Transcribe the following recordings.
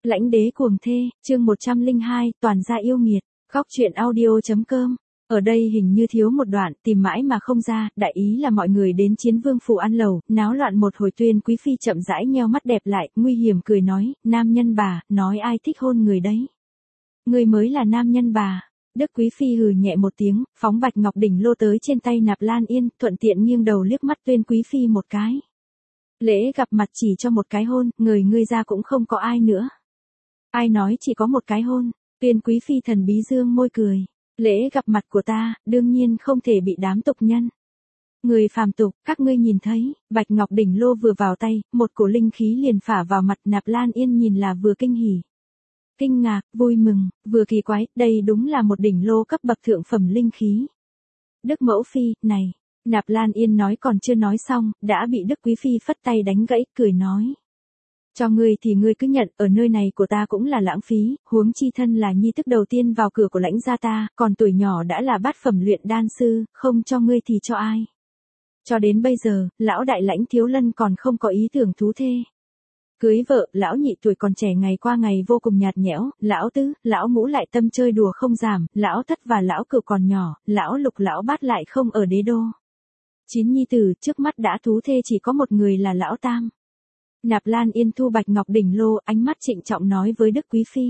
Lãnh đế cuồng thê, chương 102, toàn gia yêu nghiệt, khóc chuyện audio.com. Ở đây hình như thiếu một đoạn, tìm mãi mà không ra, đại ý là mọi người đến Chiến Vương phủ ăn lẩu, náo loạn một hồi. Tuyên quý phi chậm rãi nheo mắt đẹp lại, nguy hiểm cười nói, nam nhân bà, nói ai thích hôn người đấy. Người mới là nam nhân bà. Đức quý phi hừ nhẹ một tiếng, phóng bạch ngọc đỉnh lô tới trên tay Nạp Lan Yên, thuận tiện nghiêng đầu liếc mắt Tuyên quý phi một cái. Lễ gặp mặt chỉ cho một cái hôn, người ngươi ra cũng không có ai nữa. Ai nói chỉ có một cái hôn? Tuyên quý phi thần bí dương môi cười. Lễ gặp mặt của ta, đương nhiên không thể bị đám tục nhân. Người phàm tục, các ngươi nhìn thấy, bạch ngọc đỉnh lô vừa vào tay, một cổ linh khí liền phả vào mặt. Nạp Lan Yên nhìn là vừa kinh hỉ, kinh ngạc, vui mừng, vừa kỳ quái, đây đúng là một đỉnh lô cấp bậc thượng phẩm linh khí. Đức mẫu phi, này, Nạp Lan Yên nói còn chưa nói xong, đã bị Đức quý phi phất tay đánh gãy, cười nói. Cho ngươi thì ngươi cứ nhận, ở nơi này của ta cũng là lãng phí, huống chi thân là nhi tức đầu tiên vào cửa của lãnh gia ta, còn tuổi nhỏ đã là bát phẩm luyện đan sư, không cho ngươi thì cho ai. Cho đến bây giờ, lão đại lãnh thiếu lân còn không có ý tưởng thú thê. Cưới vợ, lão nhị tuổi còn trẻ ngày qua ngày vô cùng nhạt nhẽo, lão tứ, lão ngũ lại tâm chơi đùa không giảm, lão thất và lão cửu còn nhỏ, lão lục lão bát lại không ở đế đô. 9 nhi tử, trước mắt đã thú thê chỉ có một người là lão tam. Nạp Lan Yên thu bạch ngọc đỉnh lô, ánh mắt trịnh trọng nói với Đức quý phi.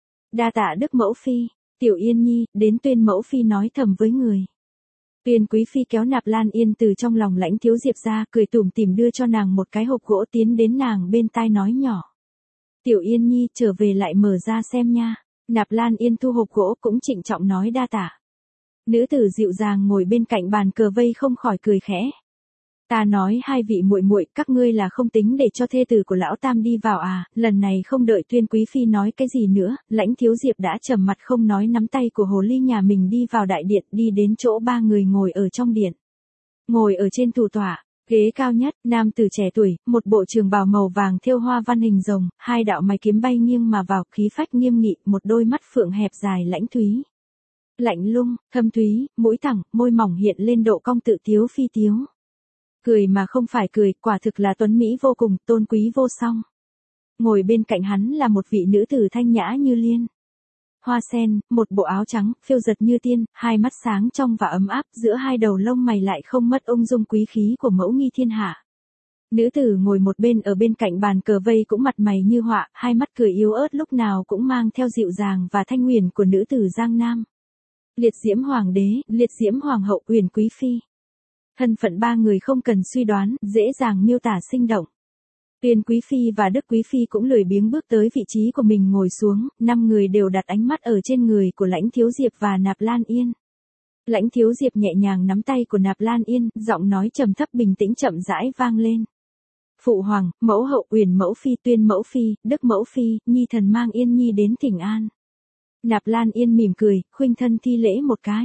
Đa tạ Đức mẫu phi, Tiểu Yên nhi, đến Tuyên mẫu phi nói thầm với người. Tuyên quý phi kéo Nạp Lan Yên từ trong lòng lãnh thiếu diệp ra, cười tủm tỉm đưa cho nàng một cái hộp gỗ, tiến đến nàng bên tai nói nhỏ. Tiểu Yên nhi, trở về lại mở ra xem nha. Nạp Lan Yên thu hộp gỗ cũng trịnh trọng nói đa tạ. Nữ tử dịu dàng ngồi bên cạnh bàn cờ vây không khỏi cười khẽ. Ta nói hai vị muội muội, các ngươi là không tính để cho thê tử của lão tam đi vào à? Lần này không đợi Tuyên quý phi nói cái gì nữa, lãnh thiếu diệp đã trầm mặt không nói, nắm tay của hồ ly nhà mình đi vào đại điện, đi đến chỗ ba người ngồi ở trong điện. Ngồi ở trên thủ tọa, ghế cao nhất, nam tử trẻ tuổi, một bộ trường bào màu vàng thêu hoa văn hình rồng, hai đạo mày kiếm bay nghiêng mà vào, khí phách nghiêm nghị, một đôi mắt phượng hẹp dài lãnh thúy. Lạnh lung, thâm thúy, mũi thẳng, môi mỏng hiện lên độ cong tự tiếu phi tiếu. Cười mà không phải cười, quả thực là tuấn mỹ vô cùng, tôn quý vô song. Ngồi bên cạnh hắn là một vị nữ tử thanh nhã như liên hoa sen, một bộ áo trắng, phiêu giật như tiên, hai mắt sáng trong và ấm áp, giữa hai đầu lông mày lại không mất ung dung quý khí của mẫu nghi thiên hạ. Nữ tử ngồi một bên ở bên cạnh bàn cờ vây cũng mặt mày như họa, hai mắt cười yếu ớt lúc nào cũng mang theo dịu dàng và thanh huyền của nữ tử Giang Nam. Liệt diễm hoàng đế, liệt diễm hoàng hậu, Uyển quý phi. Thân phận ba người không cần suy đoán, dễ dàng miêu tả sinh động. Tuyên quý phi và Đức quý phi cũng lười biếng bước tới vị trí của mình ngồi xuống, 5 người đều đặt ánh mắt ở trên người của lãnh thiếu diệp và Nạp Lan Yên. Lãnh thiếu diệp nhẹ nhàng nắm tay của Nạp Lan Yên, giọng nói trầm thấp bình tĩnh chậm rãi vang lên. Phụ hoàng, mẫu hậu, Uyển mẫu phi, Tuyên mẫu phi, Đức mẫu phi, nhi thần mang Yên nhi đến thỉnh an. Nạp Lan Yên mỉm cười, khuynh thân thi lễ một cái.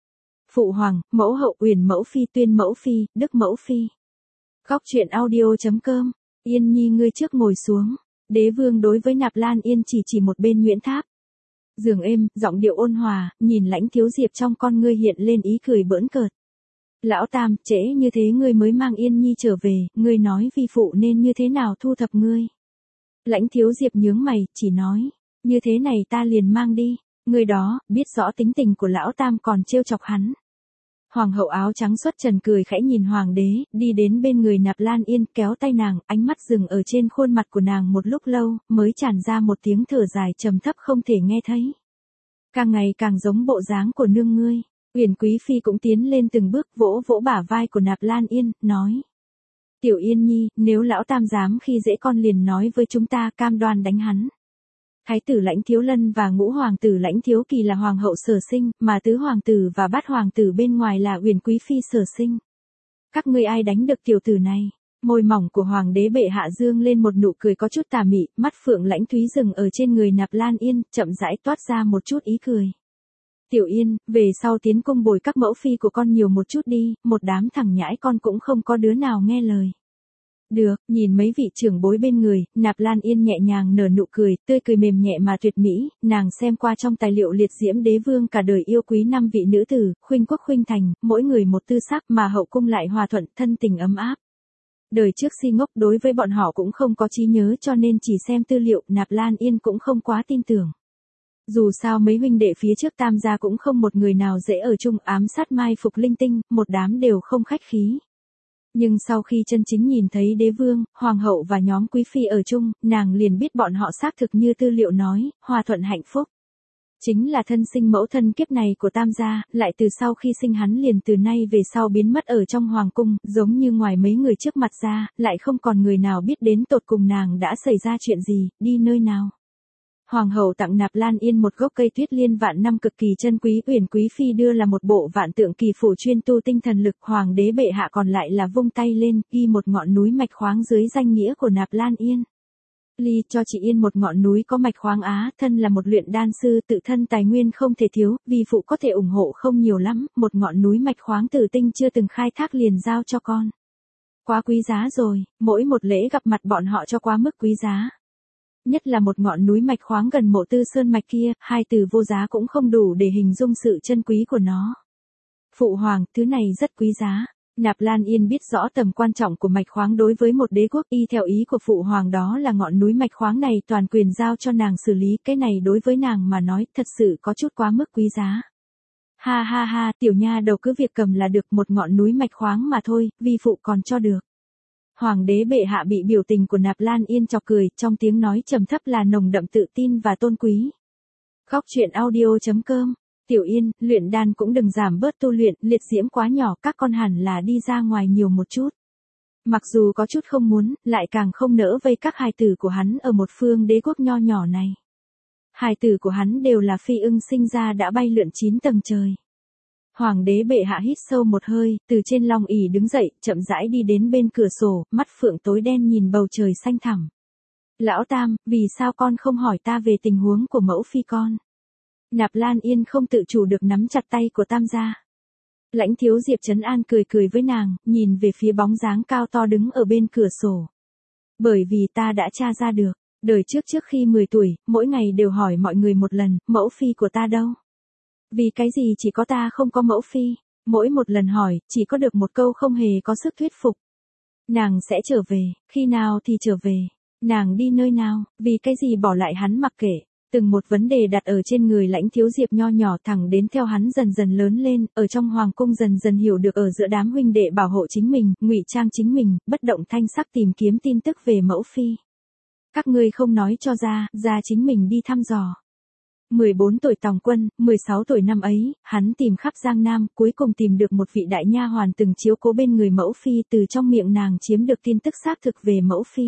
Phụ hoàng, mẫu hậu, Uyển mẫu phi, Tuyên mẫu phi, Đức mẫu phi. Khóc chuyện audio.com. Yên nhi ngươi trước ngồi xuống. Đế vương đối với Nạp Lan Yên chỉ một bên Nguyễn Tháp. Giường êm, giọng điệu ôn hòa, nhìn lãnh thiếu diệp trong con ngươi hiện lên ý cười bỡn cợt. Lão tam, trễ như thế ngươi mới mang Yên nhi trở về, ngươi nói vi phụ nên như thế nào thu thập ngươi. Lãnh thiếu diệp nhướng mày, chỉ nói, như thế này ta liền mang đi. Người đó, biết rõ tính tình của lão tam còn trêu chọc hắn. Hoàng hậu áo trắng xuất trần cười khẽ nhìn hoàng đế, đi đến bên người Nạp Lan Yên, kéo tay nàng, ánh mắt dừng ở trên khuôn mặt của nàng một lúc lâu, mới tràn ra một tiếng thở dài trầm thấp không thể nghe thấy. Càng ngày càng giống bộ dáng của nương ngươi. Uyển quý phi cũng tiến lên từng bước, vỗ vỗ bả vai của Nạp Lan Yên, nói. Tiểu Yên nhi, nếu lão tam dám khi dễ con liền nói với chúng ta, cam đoan đánh hắn. Thái tử lãnh thiếu lân và ngũ hoàng tử lãnh thiếu kỳ là hoàng hậu sở sinh, mà tứ hoàng tử và bát hoàng tử bên ngoài là Uyển quý phi sở sinh. Các ngươi ai đánh được tiểu tử này? Môi mỏng của hoàng đế bệ hạ dương lên một nụ cười có chút tà mị, mắt phượng lãnh thúy dừng ở trên người Nạp Lan Yên, chậm rãi toát ra một chút ý cười. Tiểu Yên, về sau tiến cung bồi các mẫu phi của con nhiều một chút đi, một đám thằng nhãi con cũng không có đứa nào nghe lời. Được, nhìn mấy vị trưởng bối bên người, Nạp Lan Yên nhẹ nhàng nở nụ cười, tươi cười mềm nhẹ mà tuyệt mỹ, nàng xem qua trong tài liệu liệt diễm đế vương cả đời yêu quý 5 vị nữ tử, khuynh quốc khuynh thành, mỗi người một tư sắc mà hậu cung lại hòa thuận, thân tình ấm áp. Đời trước si ngốc đối với bọn họ cũng không có trí nhớ cho nên chỉ xem tư liệu, Nạp Lan Yên cũng không quá tin tưởng. Dù sao mấy huynh đệ phía trước Tam gia cũng không một người nào dễ ở chung, ám sát mai phục linh tinh, một đám đều không khách khí. Nhưng sau khi chân chính nhìn thấy đế vương, hoàng hậu và nhóm quý phi ở chung, nàng liền biết bọn họ xác thực như tư liệu nói, hòa thuận hạnh phúc. Chính là thân sinh mẫu thân kiếp này của Tam gia, lại từ sau khi sinh hắn liền từ nay về sau biến mất ở trong hoàng cung, giống như ngoài mấy người trước mặt ra, lại không còn người nào biết đến tột cùng nàng đã xảy ra chuyện gì, đi nơi nào. Hoàng hậu tặng Nạp Lan Yên một gốc cây tuyết liên vạn năm cực kỳ chân quý, Uyển quý phi đưa là một bộ vạn tượng kỳ phủ chuyên tu tinh thần lực, hoàng đế bệ hạ còn lại là vung tay lên, ghi một ngọn núi mạch khoáng dưới danh nghĩa của Nạp Lan Yên. Ly cho chị Yên một ngọn núi có mạch khoáng á, thân là một luyện đan sư, tự thân tài nguyên không thể thiếu, vì phụ có thể ủng hộ không nhiều lắm, một ngọn núi mạch khoáng tử tinh chưa từng khai thác liền giao cho con. Quá quý giá rồi, mỗi một lễ gặp mặt bọn họ cho quá mức quý giá. Nhất là một ngọn núi mạch khoáng gần Mộ Tư Sơn mạch kia, hai từ vô giá cũng không đủ để hình dung sự chân quý của nó. Phụ hoàng, thứ này rất quý giá. Nạp Lan Yên biết rõ tầm quan trọng của mạch khoáng đối với một đế quốc, y theo ý của phụ hoàng đó là ngọn núi mạch khoáng này toàn quyền giao cho nàng xử lý, cái này đối với nàng mà nói thật sự có chút quá mức quý giá. Ha ha ha, tiểu nha đầu cứ việc cầm là được, một ngọn núi mạch khoáng mà thôi, vi phụ còn cho được. Hoàng đế bệ hạ bị biểu tình của Nạp Lan Yên chọc cười, trong tiếng nói trầm thấp là nồng đậm tự tin và tôn quý. Góc truyện audio.com. Tiểu Yên, luyện đan cũng đừng giảm bớt tu luyện, liệt diễm quá nhỏ, các con hẳn là đi ra ngoài nhiều một chút. Mặc dù có chút không muốn, lại càng không nỡ vây các hài tử của hắn ở một phương đế quốc nho nhỏ này. Hài tử của hắn đều là phi ưng sinh ra đã bay lượn 9 tầng trời. Hoàng đế bệ hạ hít sâu một hơi, từ trên long ỷ đứng dậy, chậm rãi đi đến bên cửa sổ, mắt phượng tối đen nhìn bầu trời xanh thẳm. Lão Tam, vì sao con không hỏi ta về tình huống của mẫu phi con? Nạp Lan Yên không tự chủ được nắm chặt tay của Tam gia. Lãnh Thiếu Diệp trấn an cười cười với nàng, nhìn về phía bóng dáng cao to đứng ở bên cửa sổ. Bởi vì ta đã tra ra được, đời trước khi 10 tuổi, mỗi ngày đều hỏi mọi người một lần, mẫu phi của ta đâu? Vì cái gì chỉ có ta không có mẫu phi? Mỗi một lần hỏi, chỉ có được một câu không hề có sức thuyết phục. Nàng sẽ trở về, khi nào thì trở về? Nàng đi nơi nào, vì cái gì bỏ lại hắn mặc kệ? Từng một vấn đề đặt ở trên người Lãnh Thiếu Diệp nho nhỏ thẳng đến theo hắn dần dần lớn lên, ở trong hoàng cung dần dần hiểu được ở giữa đám huynh đệ bảo hộ chính mình, ngụy trang chính mình, bất động thanh sắc tìm kiếm tin tức về mẫu phi. Các ngươi không nói cho ra chính mình đi thăm dò. 14 tuổi tòng quân, 16 tuổi năm ấy, hắn tìm khắp Giang Nam, cuối cùng tìm được một vị đại nha hoàn từng chiếu cố bên người mẫu phi, từ trong miệng nàng chiếm được tin tức xác thực về mẫu phi.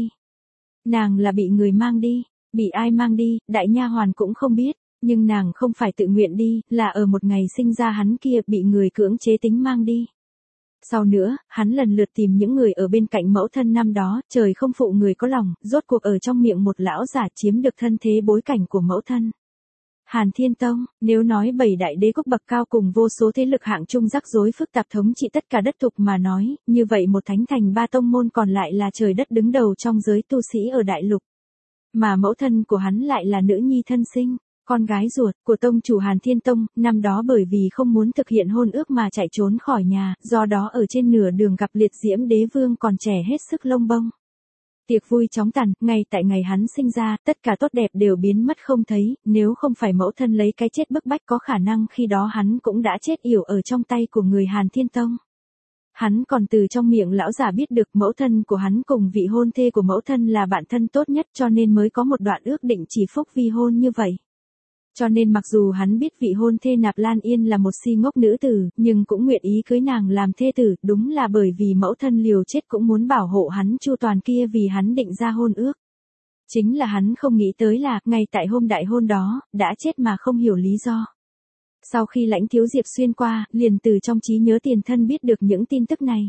Nàng là bị người mang đi. Bị ai mang đi, đại nha hoàn cũng không biết, nhưng nàng không phải tự nguyện đi, là ở một ngày sinh ra hắn kia bị người cưỡng chế tính mang đi. Sau nữa, hắn lần lượt tìm những người ở bên cạnh mẫu thân năm đó, trời không phụ người có lòng, rốt cuộc ở trong miệng một lão giả chiếm được thân thế bối cảnh của mẫu thân. Hàn Thiên Tông, nếu nói 7 đại đế quốc bậc cao cùng vô số thế lực hạng trung rắc rối phức tạp thống trị tất cả đất thục mà nói, như vậy một thánh thành 3 tông môn còn lại là trời đất đứng đầu trong giới tu sĩ ở đại lục. Mà mẫu thân của hắn lại là nữ nhi thân sinh, con gái ruột của tông chủ Hàn Thiên Tông, năm đó bởi vì không muốn thực hiện hôn ước mà chạy trốn khỏi nhà, do đó ở trên nửa đường gặp liệt diễm đế vương còn trẻ hết sức lông bông. Tiệc vui chóng tàn, ngay tại ngày hắn sinh ra, tất cả tốt đẹp đều biến mất không thấy, nếu không phải mẫu thân lấy cái chết bức bách có khả năng khi đó hắn cũng đã chết yểu ở trong tay của người Hàn Thiên Tông. Hắn còn từ trong miệng lão giả biết được mẫu thân của hắn cùng vị hôn thê của mẫu thân là bạn thân tốt nhất cho nên mới có một đoạn ước định chỉ phúc vi hôn như vậy. Cho nên mặc dù hắn biết vị hôn thê Nạp Lan Yên là một si ngốc nữ tử, nhưng cũng nguyện ý cưới nàng làm thê tử, đúng là bởi vì mẫu thân liều chết cũng muốn bảo hộ hắn chu toàn kia vì hắn định ra hôn ước. Chính là hắn không nghĩ tới là, ngay tại hôm đại hôn đó, đã chết mà không hiểu lý do. Sau khi Lãnh Thiếu Diệp xuyên qua, liền từ trong trí nhớ tiền thân biết được những tin tức này.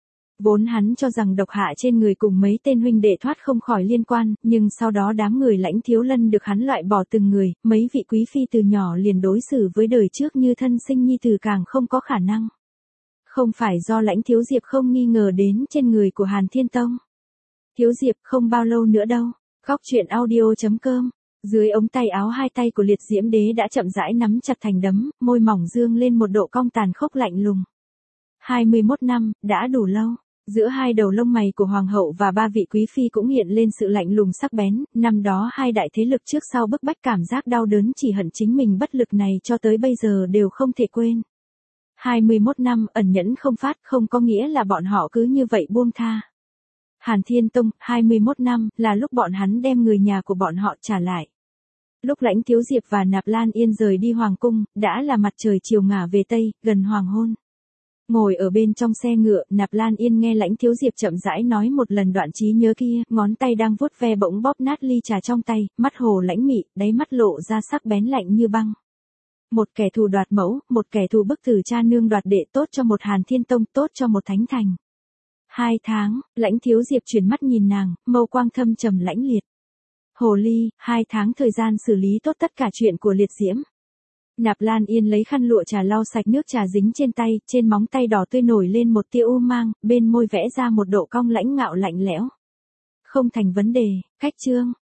Vốn hắn cho rằng độc hạ trên người cùng mấy tên huynh đệ thoát không khỏi liên quan, nhưng sau đó đám người Lãnh Thiếu Lân được hắn loại bỏ từng người, mấy vị quý phi từ nhỏ liền đối xử với đời trước như thân sinh nhi tử càng không có khả năng. Không phải do Lãnh Thiếu Diệp không nghi ngờ đến trên người của Hàn Thiên Tông. Thiếu Diệp không bao lâu nữa đâu. Góc truyện audio.com. Dưới ống tay áo hai tay của liệt diễm đế đã chậm rãi nắm chặt thành đấm, môi mỏng dương lên một độ cong tàn khốc lạnh lùng. 21 năm, đã đủ lâu. Giữa hai đầu lông mày của hoàng hậu và ba vị quý phi cũng hiện lên sự lạnh lùng sắc bén, năm đó hai đại thế lực trước sau bức bách cảm giác đau đớn chỉ hận chính mình bất lực này cho tới bây giờ đều không thể quên. 21 năm ẩn nhẫn không phát không có nghĩa là bọn họ cứ như vậy buông tha. Hàn Thiên Tông, 21 năm, là lúc bọn hắn đem người nhà của bọn họ trả lại. Lúc Lãnh Thiếu Diệp và Nạp Lan Yên rời đi hoàng cung, đã là mặt trời chiều ngả về Tây, gần hoàng hôn. Ngồi ở bên trong xe ngựa, Nạp Lan Yên nghe Lãnh Thiếu Diệp chậm rãi nói một lần đoạn trí nhớ kia, ngón tay đang vuốt ve bỗng bóp nát ly trà trong tay, mắt hồ lãnh mị, đáy mắt lộ ra sắc bén lạnh như băng. Một kẻ thù đoạt mẫu, một kẻ thù bức tử cha nương đoạt đệ, tốt cho một Hàn Thiên Tông, tốt cho một Thánh Thành. 2 tháng, Lãnh Thiếu Diệp chuyển mắt nhìn nàng, mâu quang thâm trầm lãnh liệt. Hồ ly, 2 tháng thời gian xử lý tốt tất cả chuyện của liệt diễm. Nạp Lan Yên lấy khăn lụa trà lau sạch nước trà dính trên tay, trên móng tay đỏ tươi nổi lên một tia u mang, bên môi vẽ ra một độ cong lãnh ngạo lạnh lẽo. Không thành vấn đề, cách chương.